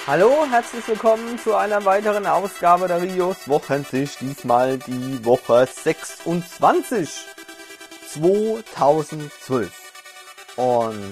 Hallo, herzlich willkommen zu einer weiteren Ausgabe der Rios Wochensicht. Diesmal die Woche 26 2012. Und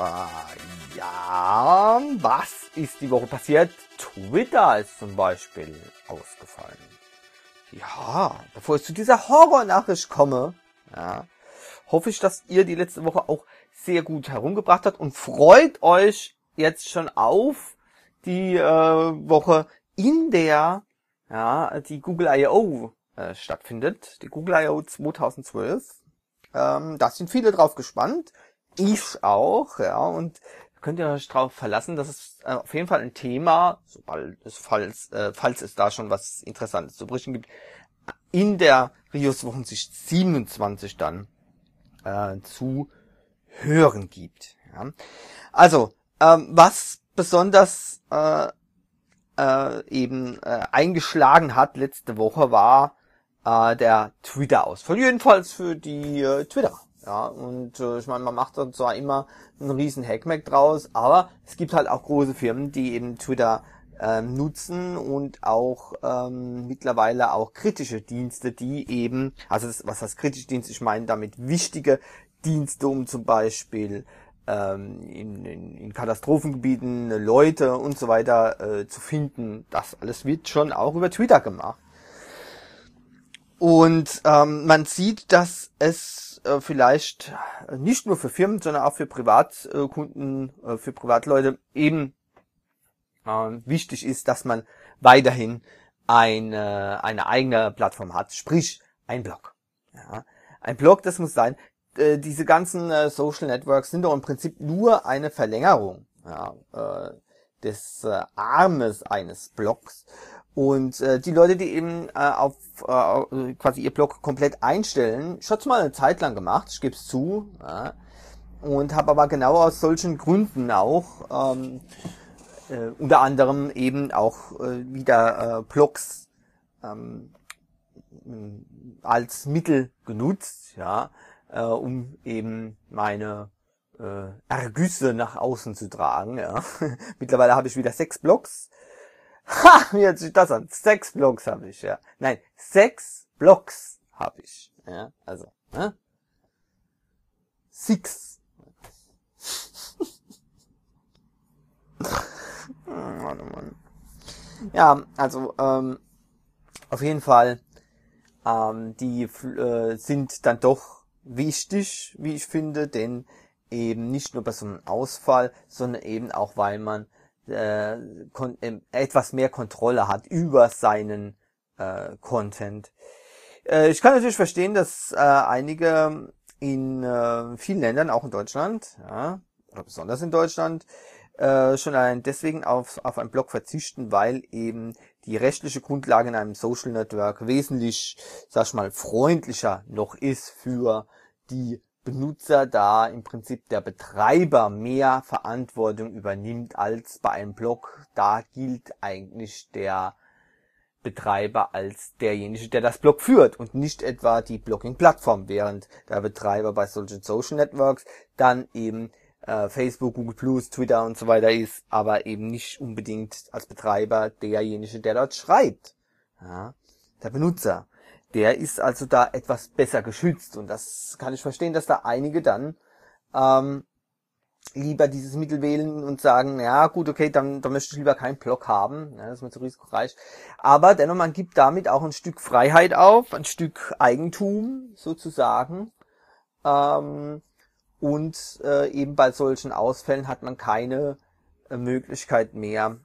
ja, was ist die Woche passiert? Twitter ist zum Beispiel ausgefallen. Ja, bevor ich zu dieser Horrornachricht komme, hoffe ich, dass ihr die letzte Woche auch sehr gut herumgebracht habt und freut euch jetzt schon auf die Woche, in der die Google I.O. Stattfindet. Die Google I.O. 2012. Da sind viele drauf gespannt. Ich auch, und könnt ihr euch drauf verlassen, dass es auf jeden Fall ein Thema, falls es da schon was Interessantes zu berichten gibt, in der Rios Wochensicht 27 dann zu hören gibt. Ja. Also, was besonders eingeschlagen hat letzte Woche war der Twitter-Ausfall. Jedenfalls für die Twitter. Ja, und ich meine, man macht da zwar immer einen riesen Hackmack draus, aber es gibt halt auch große Firmen, die eben Twitter nutzen und auch mittlerweile auch kritische Dienste, die eben, was heißt kritische Dienste? Ich meine damit wichtige Dienste, um zum Beispiel in Katastrophengebieten Leute und so weiter zu finden. Das alles wird schon auch über Twitter gemacht. Und man sieht, dass es vielleicht nicht nur für Firmen, sondern auch für Privatkunden, für Privatleute eben wichtig ist, dass man weiterhin eine eigene Plattform hat, sprich ein Blog. Ja, ein Blog, das muss sein. Diese ganzen Social Networks sind doch im Prinzip nur eine Verlängerung des Armes eines Blogs. Und die Leute, die eben auf quasi ihr Blog komplett einstellen, ich hatte es mal eine Zeit lang gemacht, ich gebe es zu, und habe aber genau aus solchen Gründen auch unter anderem eben auch wieder Blogs als Mittel genutzt, um eben meine Ergüsse nach außen zu tragen. Ja. Mittlerweile habe ich wieder 6 Blogs. Ha, wie hört sich das an? 6 Blogs habe ich, ja. Nein, 6 Blogs habe ich. Ja, also, 6. Mann, oh Mann. Ja, also, auf jeden Fall, die sind dann doch wichtig, wie ich finde, denn eben nicht nur bei so einem Ausfall, sondern eben auch, weil man etwas mehr Kontrolle hat über seinen Content. Ich kann natürlich verstehen, dass einige in vielen Ländern, auch in Deutschland, oder besonders in Deutschland, schon allein deswegen auf einen Blog verzichten, weil eben die rechtliche Grundlage in einem Social Network wesentlich, sag ich mal, freundlicher noch ist für die Benutzer, da im Prinzip der Betreiber mehr Verantwortung übernimmt als bei einem Blog. Da gilt eigentlich der Betreiber als derjenige, der das Blog führt und nicht etwa die Blogging-Plattform, während der Betreiber bei solchen Social Networks dann eben Facebook, Google+, Twitter und so weiter ist, aber eben nicht unbedingt als Betreiber derjenige, der dort schreibt. Ja, der Benutzer. Der ist also da etwas besser geschützt und das kann ich verstehen, dass da einige dann lieber dieses Mittel wählen und sagen, ja gut, okay, dann möchte ich lieber keinen Blog haben, das ist mir zu risikoreich. Aber dennoch, man gibt damit auch ein Stück Freiheit auf, ein Stück Eigentum sozusagen. Und eben bei solchen Ausfällen hat man keine Möglichkeit mehr,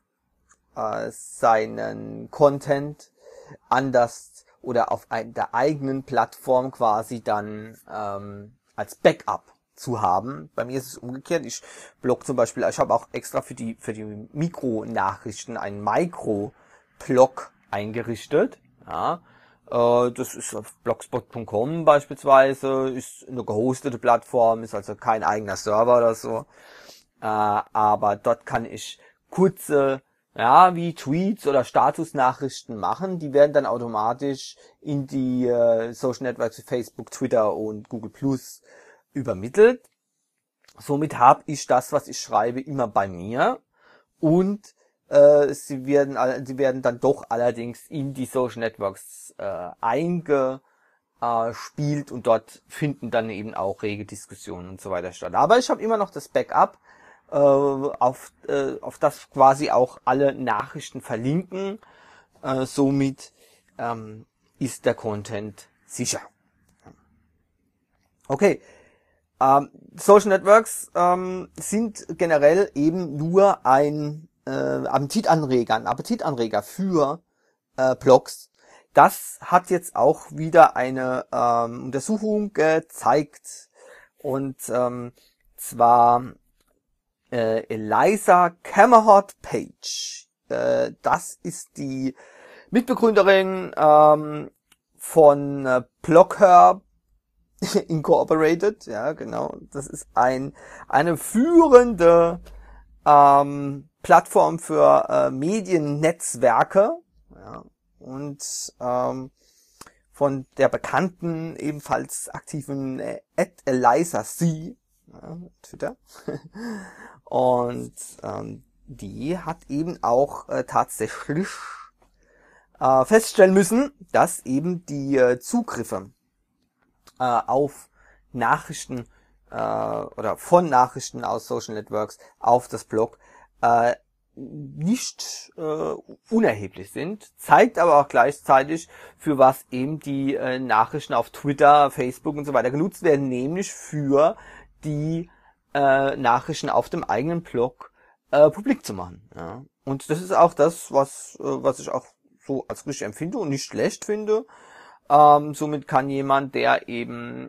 seinen Content anders oder auf der eigenen Plattform quasi dann als Backup zu haben. Bei mir ist es umgekehrt. Ich blog zum Beispiel, ich habe auch extra für die Mikronachrichten einen Micro-Blog eingerichtet. Ja. Das ist auf blogspot.com beispielsweise, ist eine gehostete Plattform, ist also kein eigener Server oder so. Aber dort kann ich kurze, wie Tweets oder Statusnachrichten machen. Die werden dann automatisch in die Social Networks wie Facebook, Twitter und Google Plus übermittelt. Somit habe ich das, was ich schreibe, immer bei mir und sie werden dann doch allerdings in die Social Networks eingespielt und dort finden dann eben auch rege Diskussionen und so weiter statt. Aber ich habe immer noch das Backup, auf das quasi auch alle Nachrichten verlinken. Somit ist der Content sicher. Okay. Social Networks sind generell eben nur ein Appetitanreger für Blogs. Das hat jetzt auch wieder eine Untersuchung gezeigt. Und zwar Eliza Camerhot-Page. Das ist die Mitbegründerin von Blogger Incorporated. Ja, genau. Das ist eine führende Plattform für Mediennetzwerke. Ja, und von der bekannten, ebenfalls aktiven Eliza C. Ja, Twitter. Und die hat eben auch tatsächlich feststellen müssen, dass eben die Zugriffe auf Nachrichten oder von Nachrichten aus Social Networks auf das Blog nicht unerheblich sind, zeigt aber auch gleichzeitig, für was eben die Nachrichten auf Twitter, Facebook und so weiter genutzt werden, nämlich für die Nachrichten auf dem eigenen Blog publik zu machen. Ja. Und das ist auch das, was ich auch so als richtig empfinde und nicht schlecht finde. Somit kann jemand, der eben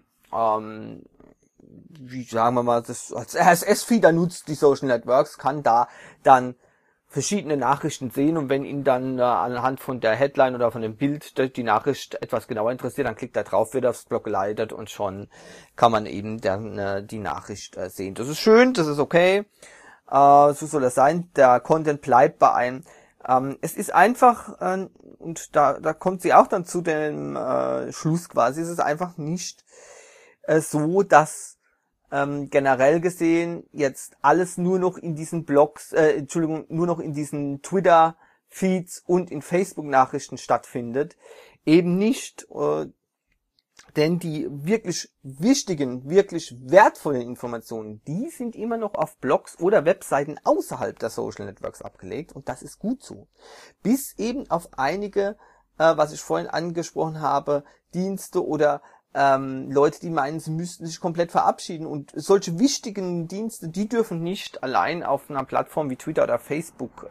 wie sagen wir mal, das als RSS-Feeder nutzt, die Social Networks, kann da dann verschiedene Nachrichten sehen, und wenn ihn dann anhand von der Headline oder von dem Bild die Nachricht etwas genauer interessiert, dann klickt er drauf, wird aufs Blog geleitet und schon kann man eben dann die Nachricht sehen. Das ist schön, das ist okay, so soll es sein, der Content bleibt bei einem. Es ist einfach, und da kommt sie auch dann zu dem Schluss quasi, es ist einfach nicht so, dass generell gesehen jetzt alles nur noch in diesen Blogs, nur noch in diesen Twitter-Feeds und in Facebook-Nachrichten stattfindet. Eben nicht, denn die wirklich wichtigen, wirklich wertvollen Informationen, die sind immer noch auf Blogs oder Webseiten außerhalb der Social Networks abgelegt, und das ist gut so. Bis eben auf einige, was ich vorhin angesprochen habe, Dienste oder Leute, die meinen, sie müssten sich komplett verabschieden, und solche wichtigen Dienste, die dürfen nicht allein auf einer Plattform wie Twitter oder Facebook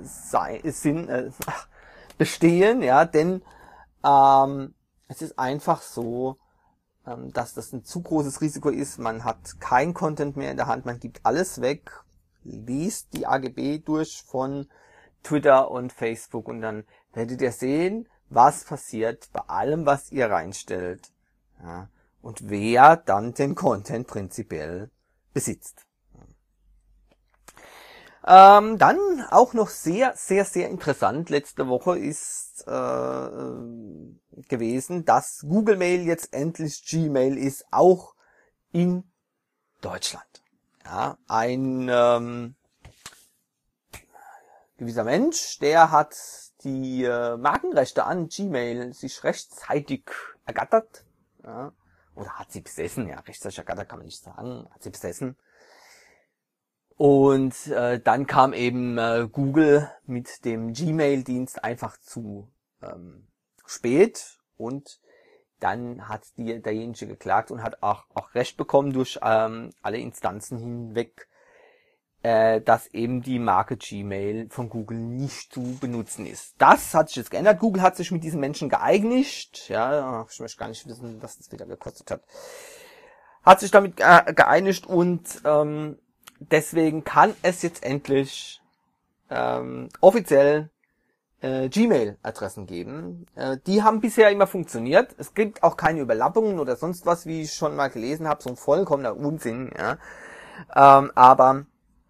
bestehen, ja, denn es ist einfach so, dass das ein zu großes Risiko ist. Man hat kein Content mehr in der Hand, man gibt alles weg, liest die AGB durch von Twitter und Facebook, und dann werdet ihr sehen, was passiert bei allem, was ihr reinstellt. Ja, und wer dann den Content prinzipiell besitzt. Dann auch noch sehr, sehr, sehr interessant letzte Woche ist gewesen, dass Google Mail jetzt endlich Gmail ist, auch in Deutschland. Ja, ein gewisser Mensch, der hat die Markenrechte an Gmail sich rechtzeitig ergattert. Ja, oder hat sie besessen, ja, rechtzeitig ergattert kann man nicht sagen, hat sie besessen. Und dann kam eben Google mit dem Gmail-Dienst einfach zu spät, und dann hat derjenige geklagt und hat auch Recht bekommen durch alle Instanzen hinweg, dass eben die Marke Gmail von Google nicht zu benutzen ist. Das hat sich jetzt geändert. Google hat sich mit diesen Menschen geeinigt. Ja, ich möchte gar nicht wissen, was das wieder gekostet hat. Hat sich damit geeinigt, und deswegen kann es jetzt endlich offiziell Gmail-Adressen geben. Die haben bisher immer funktioniert. Es gibt auch keine Überlappungen oder sonst was, wie ich schon mal gelesen habe. So ein vollkommener Unsinn. Ja. Aber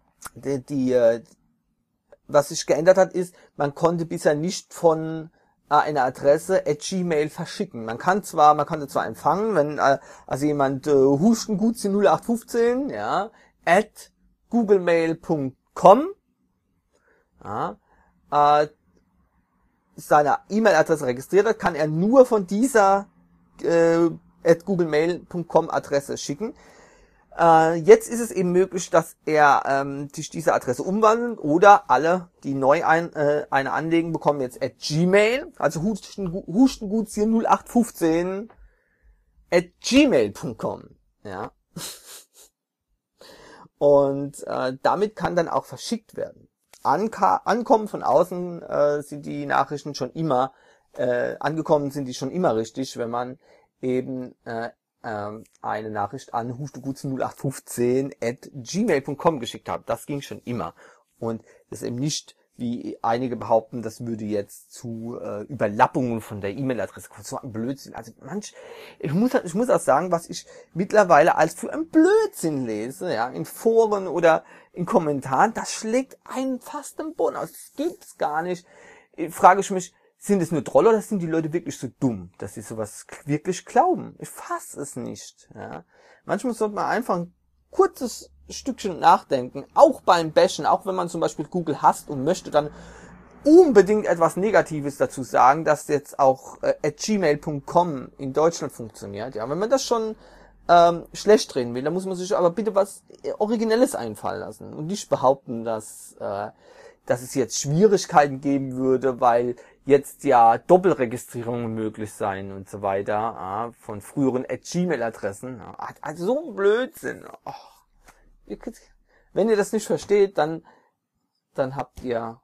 was sich geändert hat, ist, man konnte bisher nicht von einer Adresse @gmail verschicken. Man konnte zwar empfangen, wenn also jemand Hustengutzin 0815, ja, @googlemail.com, ja, seine E-Mail-Adresse registriert hat, kann er nur von dieser @googlemail.com Adresse schicken. Jetzt ist es eben möglich, dass er sich diese Adresse umwandelt oder alle, die neu eine anlegen, bekommen jetzt @gmail, also Hustenguts hier 0815 @gmail.com. Ja. Und damit kann dann auch verschickt werden. Ankommen von außen sind die Nachrichten schon immer, angekommen sind die schon immer richtig, wenn man eben eine Nachricht an hustegutzen0815 @gmail.com geschickt hat. Das ging schon immer. Und das ist eben nicht, wie einige behaupten, das würde jetzt zu Überlappungen von der E-Mail-Adresse kommen. So ein Blödsinn. Also ich muss auch sagen, was ich mittlerweile als für ein Blödsinn lese, ja, in Foren oder in Kommentaren, das schlägt einen fast im Boden aus. Das gibt's gar nicht. Frage ich mich, sind es nur Trolle oder sind die Leute wirklich so dumm, dass sie sowas wirklich glauben? Ich fasse es nicht. Ja. Manchmal sollte man einfach ein kurzes Stückchen nachdenken, auch beim Bashen, auch wenn man zum Beispiel Google hasst und möchte dann unbedingt etwas Negatives dazu sagen, dass jetzt auch @gmail.com in Deutschland funktioniert. Ja, wenn man das schon schlecht reden will, dann muss man sich aber bitte was Originelles einfallen lassen und nicht behaupten, dass es jetzt Schwierigkeiten geben würde, weil jetzt ja Doppelregistrierungen möglich seien und so weiter, von früheren @gmail-Adressen. Also so ein Blödsinn. Oh. Wenn ihr das nicht versteht, dann habt ihr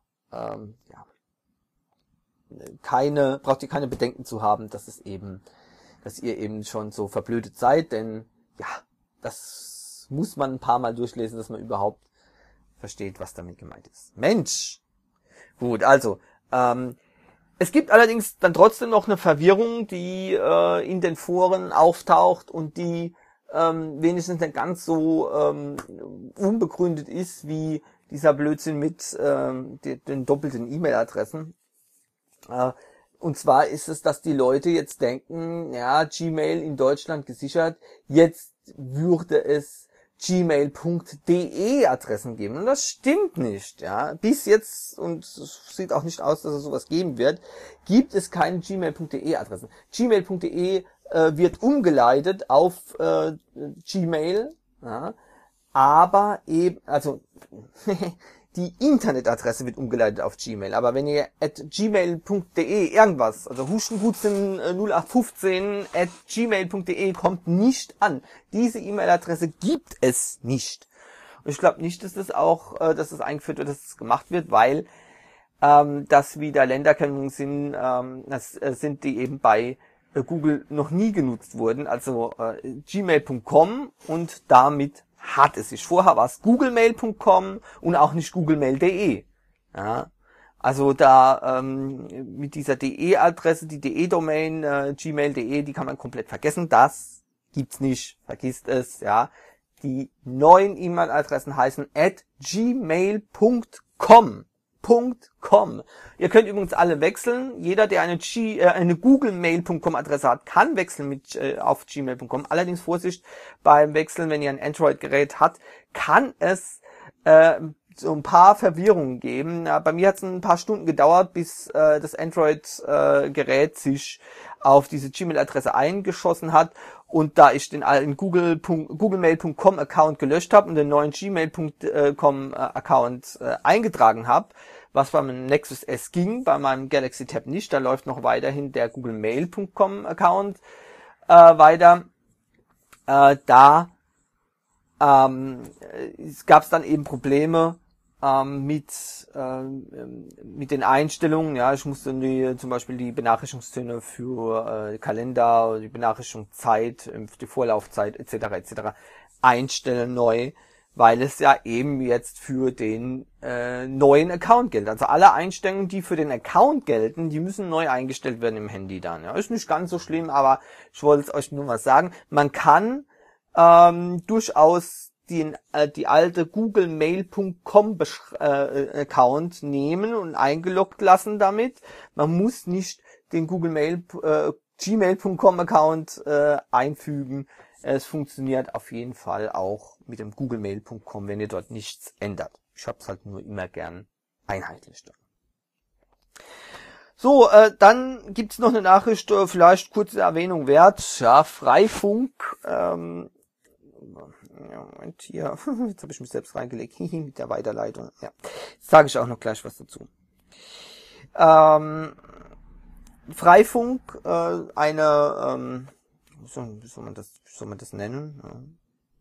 braucht ihr keine Bedenken zu haben, dass ihr eben schon so verblödet seid, denn ja, das muss man ein paar Mal durchlesen, dass man überhaupt versteht, was damit gemeint ist. Mensch! Gut, also, es gibt allerdings dann trotzdem noch eine Verwirrung, die in den Foren auftaucht und die wenigstens nicht ganz so unbegründet ist, wie dieser Blödsinn mit den doppelten E-Mail-Adressen. Und zwar ist es, dass die Leute jetzt denken, ja, Gmail in Deutschland gesichert, jetzt würde es gmail.de Adressen geben. Und das stimmt nicht, ja. Bis jetzt, und es sieht auch nicht aus, dass es sowas geben wird, gibt es keine gmail.de Adressen. Gmail.de wird umgeleitet auf Gmail, ja, aber eben, also die Internetadresse wird umgeleitet auf Gmail, aber wenn ihr @gmail.de irgendwas, also hustengutzen 0815 @gmail.de kommt nicht an. Diese E-Mail-Adresse gibt es nicht. Und ich glaube nicht, dass das eingeführt wird, dass das gemacht wird, weil das wieder Länderkennungen sind, sind die eben bei Google noch nie genutzt wurden, also gmail.com und damit hat es sich. Vorher war es googlemail.com und auch nicht googlemail.de. Ja, also da mit dieser DE-Adresse, die DE-Domain, gmail.de, die kann man komplett vergessen. Das gibt's nicht. Vergisst es, ja. Die neuen E-Mail-Adressen heißen @gmail.com. Ihr könnt übrigens alle wechseln. Jeder, der eine googlemail.com Adresse hat, kann wechseln auf gmail.com. Allerdings Vorsicht beim Wechseln, wenn ihr ein Android-Gerät habt, kann es so ein paar Verwirrungen geben. Bei mir hat es ein paar Stunden gedauert, bis das Android-Gerät sich auf diese Gmail-Adresse eingeschossen hat. Und da ich den alten googlemail.com Account gelöscht habe und den neuen gmail.com Account eingetragen habe, was beim Nexus S ging, bei meinem Galaxy Tab nicht, da läuft noch weiterhin der googlemail.com Account weiter. Da gab es dann eben Probleme mit den Einstellungen. Ja, ich musste zum Beispiel die Benachrichtigungstöne für Kalender, die Benachrichtigungszeit, die Vorlaufzeit etc. einstellen neu, weil es ja eben jetzt für den neuen Account gilt. Also alle Einstellungen, die für den Account gelten, die müssen neu eingestellt werden im Handy dann. Ja, ist nicht ganz so schlimm, aber ich wollte es euch nur mal sagen. Man kann durchaus die alte googlemail.com Account nehmen und eingeloggt lassen damit. Man muss nicht den gmail.com Account einfügen. Es funktioniert auf jeden Fall auch mit dem googlemail.com, wenn ihr dort nichts ändert. Ich hab's halt nur immer gern einheitlich da. So, dann gibt's noch eine Nachricht, vielleicht kurze Erwähnung wert. Ja, Freifunk. Ja, Moment, hier. Jetzt habe ich mich selbst reingelegt. Mit der Weiterleitung. Ja, jetzt sage ich auch noch gleich was dazu. Freifunk, wie soll man das nennen?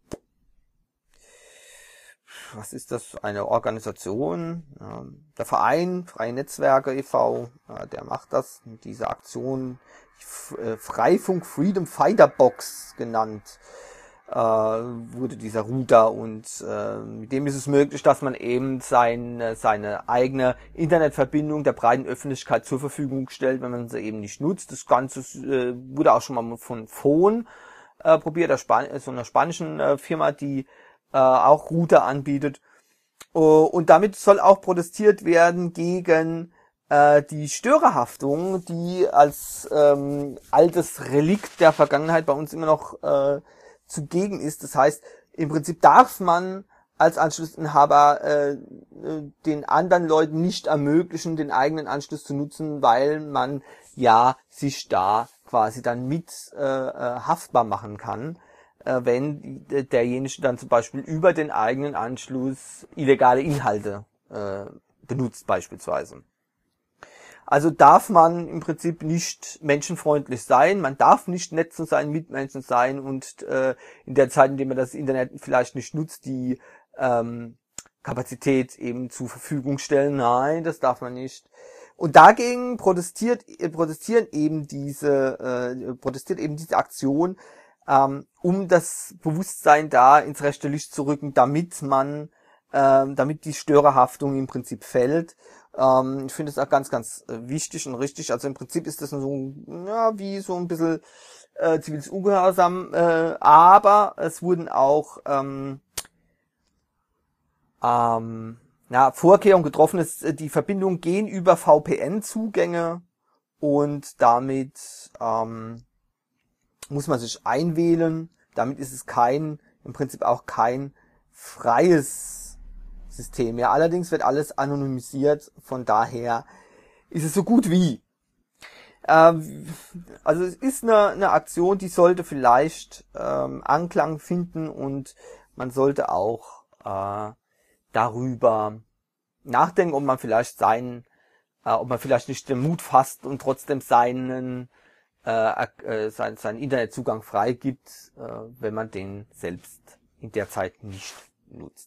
Was ist das? Eine Organisation, der Verein, Freie Netzwerke e.V., der macht das, diese Aktion, Freifunk Freedom Fighter Box genannt, wurde dieser Router, und mit dem ist es möglich, dass man eben seine eigene Internetverbindung der breiten Öffentlichkeit zur Verfügung stellt, wenn man sie eben nicht nutzt. Das Ganze wurde auch schon mal von Phone probiert, so einer spanischen Firma, die auch Router anbietet. Und damit soll auch protestiert werden gegen die Störerhaftung, die als altes Relikt der Vergangenheit bei uns immer noch zugegen ist. Das heißt, im Prinzip darf man als Anschlussinhaber den anderen Leuten nicht ermöglichen, den eigenen Anschluss zu nutzen, weil man ja sich da quasi dann mit haftbar machen kann, wenn derjenige dann zum Beispiel über den eigenen Anschluss illegale Inhalte benutzt beispielsweise. Also darf man im Prinzip nicht menschenfreundlich sein, man darf nicht nett zu seinen Mitmenschen sein und in der Zeit, in der man das Internet vielleicht nicht nutzt, die Kapazität eben zur Verfügung stellen. Nein, das darf man nicht. Und dagegen protestiert eben diese Aktion, um das Bewusstsein da ins rechte Licht zu rücken, damit die Störerhaftung im Prinzip fällt. Ich finde es auch ganz, ganz wichtig und richtig. Also im Prinzip ist das so, ja, wie so ein bisschen ziviles Ungehorsam, aber es wurden auch Vorkehrungen getroffen. Die Verbindungen gehen über VPN-Zugänge und damit muss man sich einwählen. Damit ist es im Prinzip auch kein freies System. Ja, allerdings wird alles anonymisiert, von daher ist es so gut wie. Also es ist eine Aktion, die sollte vielleicht Anklang finden, und man sollte auch darüber nachdenken, ob man vielleicht nicht den Mut fasst und trotzdem seinen Internetzugang freigibt, wenn man den selbst in der Zeit nicht nutzt.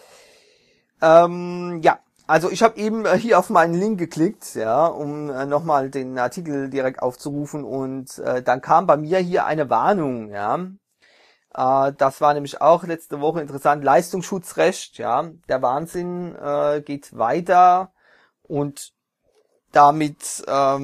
Ja, also ich habe eben hier auf meinen Link geklickt, ja, um nochmal den Artikel direkt aufzurufen, und dann kam bei mir hier eine Warnung, ja. Das war nämlich auch letzte Woche interessant. Leistungsschutzrecht, ja, der Wahnsinn geht weiter, und damit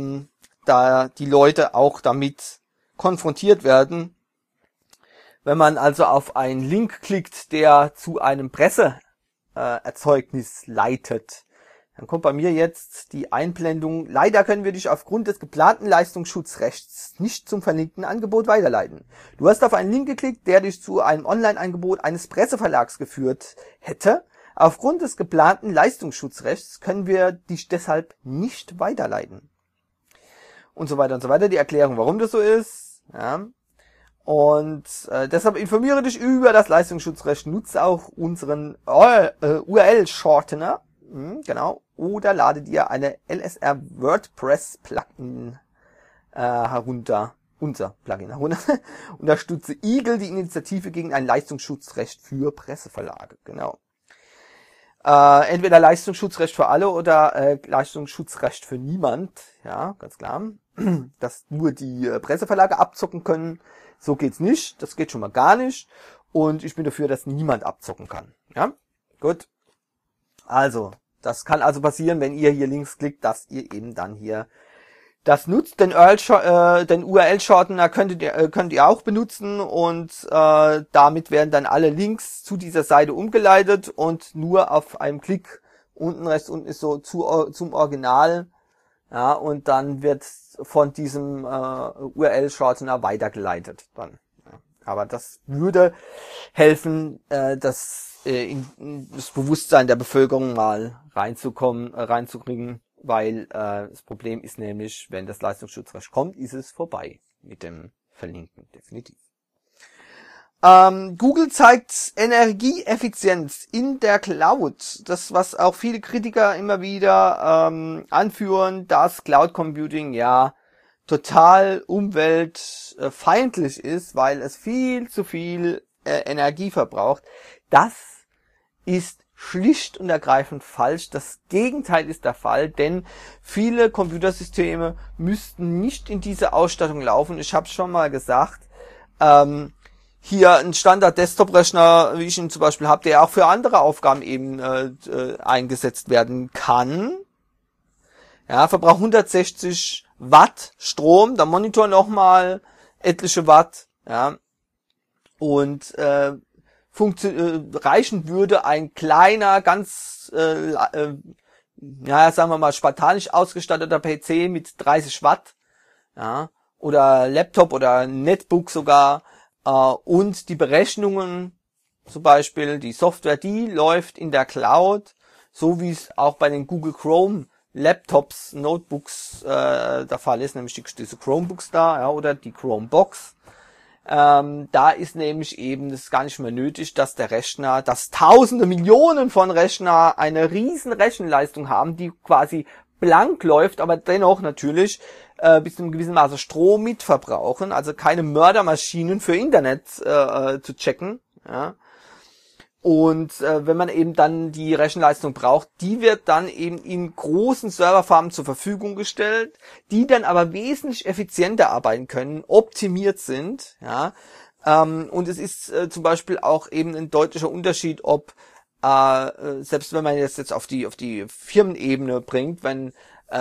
da die Leute auch damit konfrontiert werden. Wenn man also auf einen Link klickt, der zu einem Presseerzeugnis leitet, dann kommt bei mir jetzt die Einblendung: Leider können wir dich aufgrund des geplanten Leistungsschutzrechts nicht zum verlinkten Angebot weiterleiten. Du hast auf einen Link geklickt, der dich zu einem Online-Angebot eines Presseverlags geführt hätte. Aufgrund des geplanten Leistungsschutzrechts können wir dich deshalb nicht weiterleiten. Und so weiter und so weiter. Die Erklärung, warum das so ist. Ja. Und deshalb informiere dich über das Leistungsschutzrecht. Nutze auch unseren URL-Shortener. Genau. Oder lade dir eine LSR WordPress Plugin herunter. Unser Plugin herunter. Unterstütze Eagle, die Initiative gegen ein Leistungsschutzrecht für Presseverlage. Genau. Entweder Leistungsschutzrecht für alle oder Leistungsschutzrecht für niemand. Ja, ganz klar. Dass nur die Presseverlage abzocken können. So geht's nicht. Das geht schon mal gar nicht. Und ich bin dafür, dass niemand abzocken kann. Ja, gut. Also, das kann also passieren, wenn ihr hier links klickt, dass ihr eben dann hier das nutzt. Den URL-Shortener könnt ihr auch benutzen, und damit werden dann alle Links zu dieser Seite umgeleitet, und nur auf einem Klick rechts unten ist so zum Original, ja, und dann wird von diesem URL-Shortener weitergeleitet dann. Ja. Aber das würde helfen, das in das Bewusstsein der Bevölkerung mal reinzukriegen, weil das Problem ist nämlich, wenn das Leistungsschutzrecht kommt, ist es vorbei mit dem Verlinken, definitiv. Google zeigt Energieeffizienz in der Cloud. Das, was auch viele Kritiker immer wieder anführen, dass Cloud Computing ja total umweltfeindlich ist, weil es viel zu viel Energie verbraucht. Das ist schlicht und ergreifend falsch. Das Gegenteil ist der Fall, denn viele Computersysteme müssten nicht in diese Ausstattung laufen. Ich habe schon mal gesagt, hier ein Standard-Desktop-Rechner, wie ich ihn zum Beispiel habe, der auch für andere Aufgaben eben eingesetzt werden kann. Ja, verbraucht 160 Watt Strom, der Monitor nochmal etliche Watt, ja, und reichen würde ein kleiner, ganz, sagen wir mal, spartanisch ausgestatteter PC mit 30 Watt, ja, oder Laptop oder Netbook sogar, und die Berechnungen, zum Beispiel die Software, die läuft in der Cloud, so wie es auch bei den Google Chrome Laptops, Notebooks der Fall ist, nämlich diese Chromebooks da, ja, oder die Chromebox. Da ist nämlich eben das gar nicht mehr nötig, dass der Rechner, dass Tausende, Millionen von Rechner eine riesen Rechenleistung haben, die quasi blank läuft, aber dennoch natürlich bis zu einem gewissen Maße Strom mitverbrauchen, also keine Mördermaschinen für Internet zu checken. Ja. Und wenn man eben dann die Rechenleistung braucht, die wird dann eben in großen Serverfarmen zur Verfügung gestellt, die dann aber wesentlich effizienter arbeiten können, optimiert sind. Ja. Und es ist zum Beispiel auch eben ein deutlicher Unterschied, ob selbst wenn man jetzt auf die Firmenebene bringt, wenn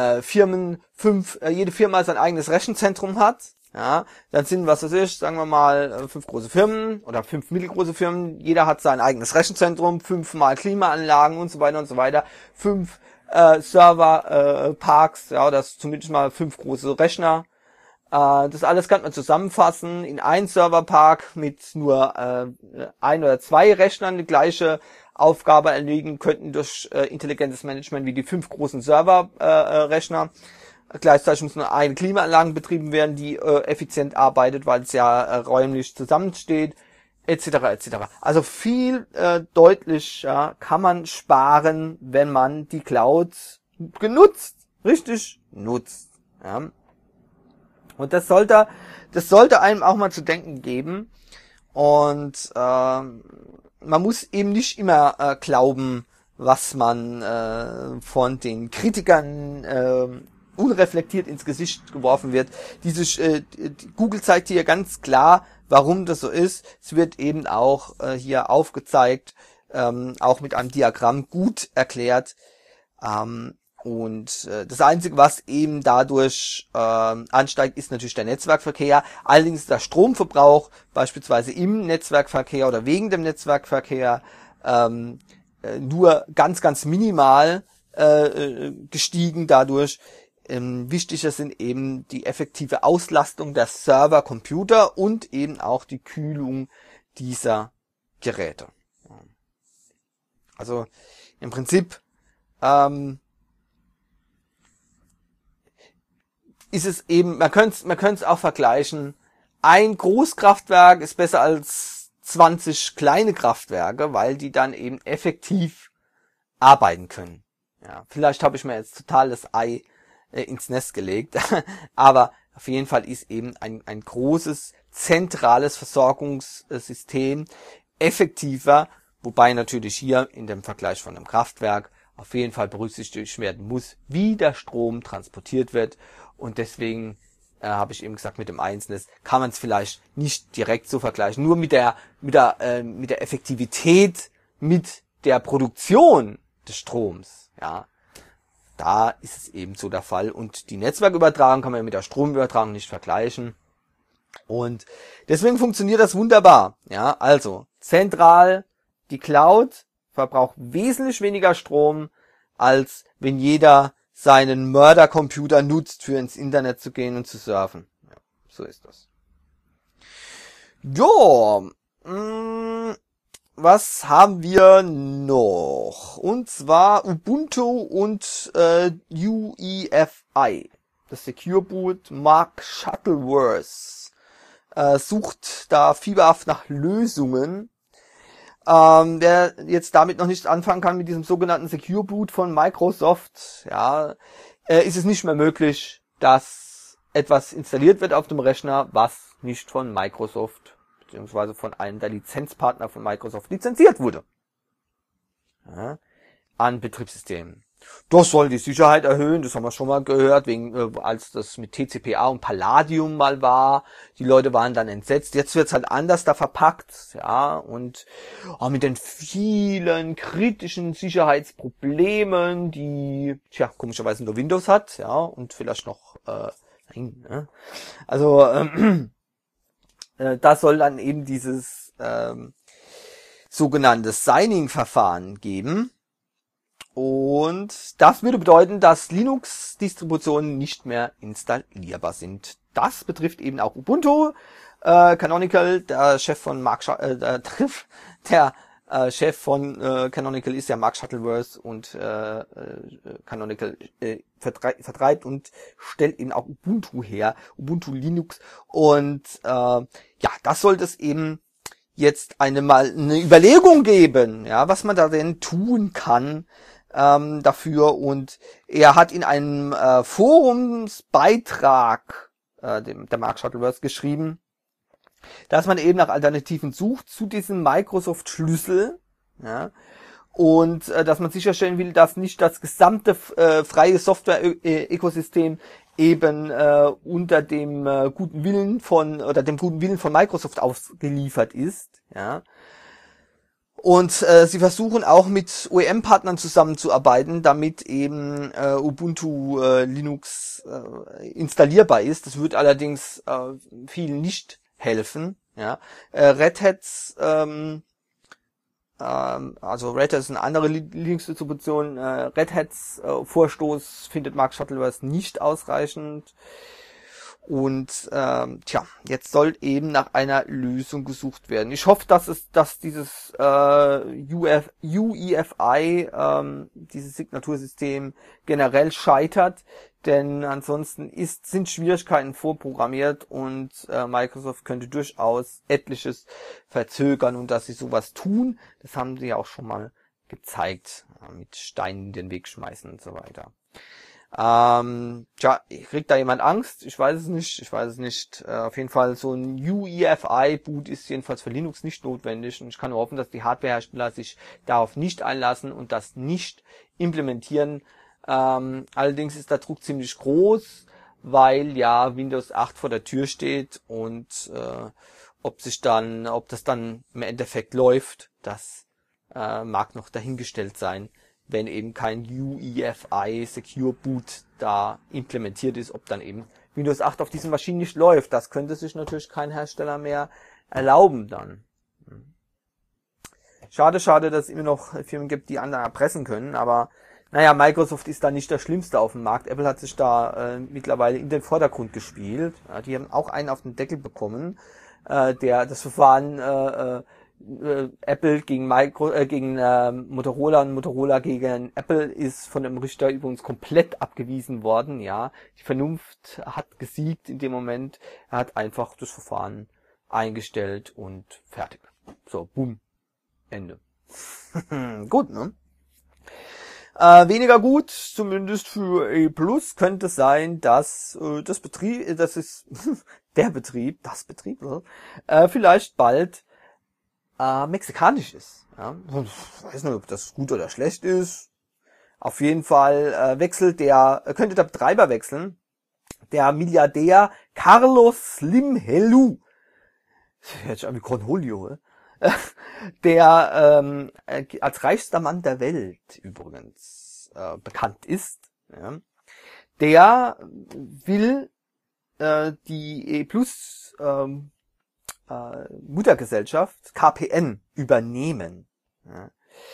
jede Firma sein eigenes Rechenzentrum hat, ja, dann sind, was weiß ich, sagen wir mal, 5 große Firmen oder 5 mittelgroße Firmen, jeder hat sein eigenes Rechenzentrum, 5 mal Klimaanlagen und so weiter und so weiter, 5 Serverparks, ja, das zumindest mal 5 große Rechner. Das alles kann man zusammenfassen in einen Serverpark mit nur 1 oder 2 Rechnern, die gleiche Aufgabe erledigen könnten durch intelligentes Management wie die 5 großen Serverrechner. Gleichzeitig muss nur eine Klimaanlage betrieben werden, die effizient arbeitet, weil es ja räumlich zusammensteht, etc. etc. Also viel deutlich kann man sparen, wenn man die Cloud richtig nutzt. Ja. Und das sollte einem auch mal zu denken geben. Und man muss eben nicht immer glauben, was man von den Kritikern unreflektiert ins Gesicht geworfen wird. Google zeigt hier ganz klar, warum das so ist. Es wird eben auch hier aufgezeigt, auch mit einem Diagramm gut erklärt. Und das Einzige, was eben dadurch ansteigt, ist natürlich der Netzwerkverkehr. Allerdings ist der Stromverbrauch beispielsweise im Netzwerkverkehr oder wegen dem Netzwerkverkehr nur ganz, ganz minimal gestiegen dadurch. Wichtiger sind eben die effektive Auslastung der Server-Computer und eben auch die Kühlung dieser Geräte. Also im Prinzip ist es eben, man könnte es auch vergleichen, ein Großkraftwerk ist besser als 20 kleine Kraftwerke, weil die dann eben effektiv arbeiten können. Ja, vielleicht habe ich mir jetzt total das Ei ins Nest gelegt, aber auf jeden Fall ist eben ein großes, zentrales Versorgungssystem effektiver, wobei natürlich hier in dem Vergleich von einem Kraftwerk auf jeden Fall berücksichtigt werden muss, wie der Strom transportiert wird. Und deswegen habe ich eben gesagt, mit dem Einsnetz kann man es vielleicht nicht direkt so vergleichen. Nur mit der Effektivität, mit der Produktion des Stroms, ja, da ist es eben so der Fall. Und die Netzwerkübertragung kann man mit der Stromübertragung nicht vergleichen. Und deswegen funktioniert das wunderbar. Ja, also zentral, die Cloud verbraucht wesentlich weniger Strom, als wenn jeder seinen Mördercomputer nutzt, für ins Internet zu gehen und zu surfen. Ja, so ist das. Jo, was haben wir noch? Und zwar Ubuntu und UEFI. Das Secure Boot Mark Shuttleworth sucht da fieberhaft nach Lösungen. Wer jetzt damit noch nicht anfangen kann mit diesem sogenannten Secure Boot von Microsoft, ja, ist es nicht mehr möglich, dass etwas installiert wird auf dem Rechner, was nicht von Microsoft beziehungsweise von einem der Lizenzpartner von Microsoft lizenziert wurde. Ja, an Betriebssystemen. Das soll die Sicherheit erhöhen, das haben wir schon mal gehört, wegen als das mit TCPA und Palladium mal war. Die Leute waren dann entsetzt. Jetzt wird's halt anders da verpackt, ja, und auch mit den vielen kritischen Sicherheitsproblemen, die komischerweise nur Windows hat, ja, und vielleicht noch nein, ne? Also da soll dann eben dieses sogenannte Signing-Verfahren geben. Und das würde bedeuten, dass Linux-Distributionen nicht mehr installierbar sind. Das betrifft eben auch Ubuntu. Canonical, der Chef von Chef von Canonical ist ja Mark Shuttleworth und Canonical vertreibt und stellt eben auch Ubuntu her, Ubuntu Linux. Und das sollte es eben jetzt eine Überlegung geben, ja, was man da denn tun kann dafür. Und er hat in einem Forumsbeitrag der Mark Shuttleworth geschrieben, dass man eben nach Alternativen sucht zu diesem Microsoft-Schlüssel, ja, und dass man sicherstellen will, dass nicht das gesamte freie Software-Ökosystem eben unter dem guten Willen von Microsoft ausgeliefert ist, ja. Und sie versuchen auch mit OEM-Partnern zusammenzuarbeiten, damit eben Ubuntu Linux installierbar ist. Das wird allerdings vielen nicht helfen. Ja, Red Hat, also Red Hat ist eine andere Linux-Distribution. Red Hats Vorstoß findet Mark Shuttleworth nicht ausreichend. Und jetzt soll eben nach einer Lösung gesucht werden. Ich hoffe, dass dieses UEFI, dieses Signatursystem generell scheitert, denn ansonsten sind Schwierigkeiten vorprogrammiert und Microsoft könnte durchaus etliches verzögern, und dass sie sowas tun, das haben sie ja auch schon mal gezeigt, mit Steinen in den Weg schmeißen und so weiter. Kriegt da jemand Angst? Ich weiß es nicht. Auf jeden Fall, so ein UEFI-Boot ist jedenfalls für Linux nicht notwendig, und ich kann nur hoffen, dass die Hardwarehersteller sich darauf nicht einlassen und das nicht implementieren. Allerdings ist der Druck ziemlich groß, weil ja Windows 8 vor der Tür steht, und ob das dann im Endeffekt läuft, das mag noch dahingestellt sein, wenn eben kein UEFI Secure Boot da implementiert ist, ob dann eben Windows 8 auf diesen Maschinen nicht läuft. Das könnte sich natürlich kein Hersteller mehr erlauben dann. Schade, dass es immer noch Firmen gibt, die andere erpressen können, aber naja, Microsoft ist da nicht das Schlimmste auf dem Markt. Apple hat sich da mittlerweile in den Vordergrund gespielt. Die haben auch einen auf den Deckel bekommen. Das Verfahren Apple gegen Motorola und Motorola gegen Apple ist von dem Richter übrigens komplett abgewiesen worden, ja. Die Vernunft hat gesiegt in dem Moment. Er hat einfach das Verfahren eingestellt und fertig. So, boom. Ende. Gut, ne? Weniger gut, zumindest für A+, könnte es sein, dass das Betrieb vielleicht bald mexikanisch ist. Ja? Ich weiß nicht, ob das gut oder schlecht ist. Auf jeden Fall könnte der Betreiber wechseln. Der Milliardär Carlos Slim Helú, jetzt an wie Cornholio, der als reichster Mann der Welt übrigens bekannt ist, ja, der will die E+ Muttergesellschaft KPN übernehmen. Ja.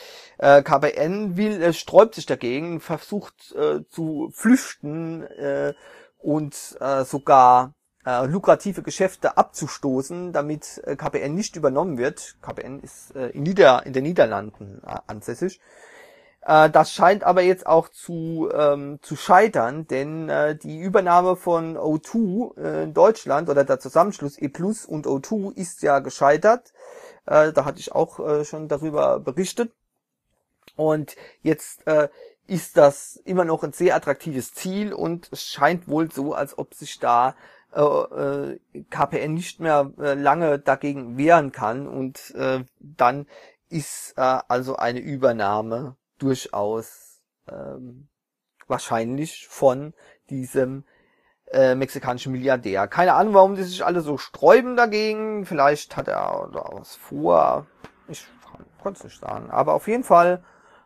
KPN sträubt sich dagegen, versucht zu flüchten und sogar lukrative Geschäfte abzustoßen, damit KPN nicht übernommen wird. KPN ist in den Niederlanden ansässig. Das scheint aber jetzt auch zu scheitern, denn die Übernahme von O2 in Deutschland oder der Zusammenschluss E+ und O2 ist ja gescheitert. Da hatte ich auch schon darüber berichtet. Und jetzt ist das immer noch ein sehr attraktives Ziel und es scheint wohl so, als ob sich da KPN nicht mehr lange dagegen wehren kann und dann ist also eine Übernahme durchaus wahrscheinlich von diesem mexikanischen Milliardär. Keine Ahnung, warum die sich alle so sträuben dagegen. Vielleicht hat er da was vor. Ich konnte es nicht sagen. Aber auf jeden Fall,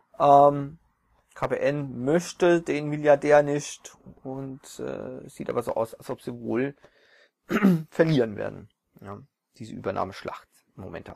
KPN möchte den Milliardär nicht und sieht aber so aus, als ob sie wohl verlieren werden. Ja, diese Übernahmeschlacht momentan.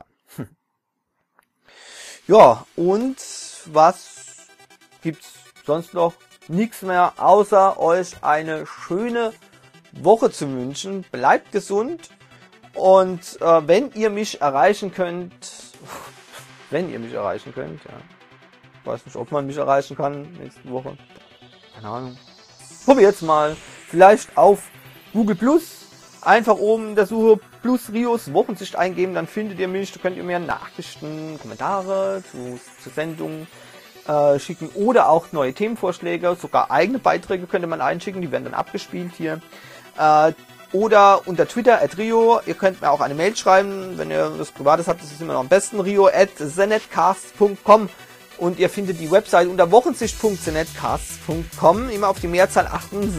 Ja, und was gibt's sonst noch? Nichts mehr, außer euch eine schöne Woche zu wünschen. Bleibt gesund und wenn ihr mich erreichen könnt, ja, ich weiß nicht, ob man mich erreichen kann nächste Woche, keine Ahnung. Probiert's mal, vielleicht auf Google Plus, einfach oben in der Suche Plus Rios Wochensicht eingeben, dann findet ihr mich, da könnt ihr mir Nachrichten, Kommentare zu Sendungen schicken oder auch neue Themenvorschläge, sogar eigene Beiträge könnte man einschicken, die werden dann abgespielt hier. Oder unter Twitter @Rio, ihr könnt mir auch eine Mail schreiben, wenn ihr was Privates habt, das ist immer noch am besten, rio@thenetcast.com und ihr findet die Website unter wochensicht.thenetcast.com, immer auf die Mehrzahl achten,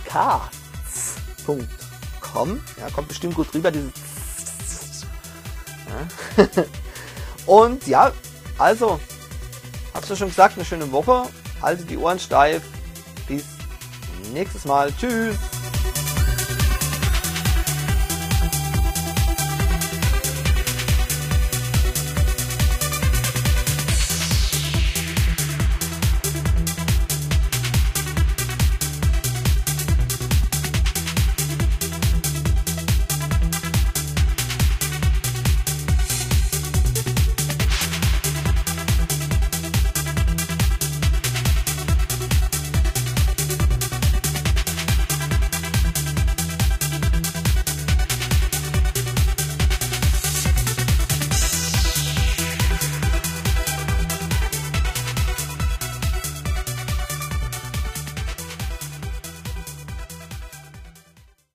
thenetcast.com, ja, kommt bestimmt gut rüber, diese ja. Und ja, also hab's ja schon gesagt, eine schöne Woche. Haltet die Ohren steif. Bis nächstes Mal. Tschüss.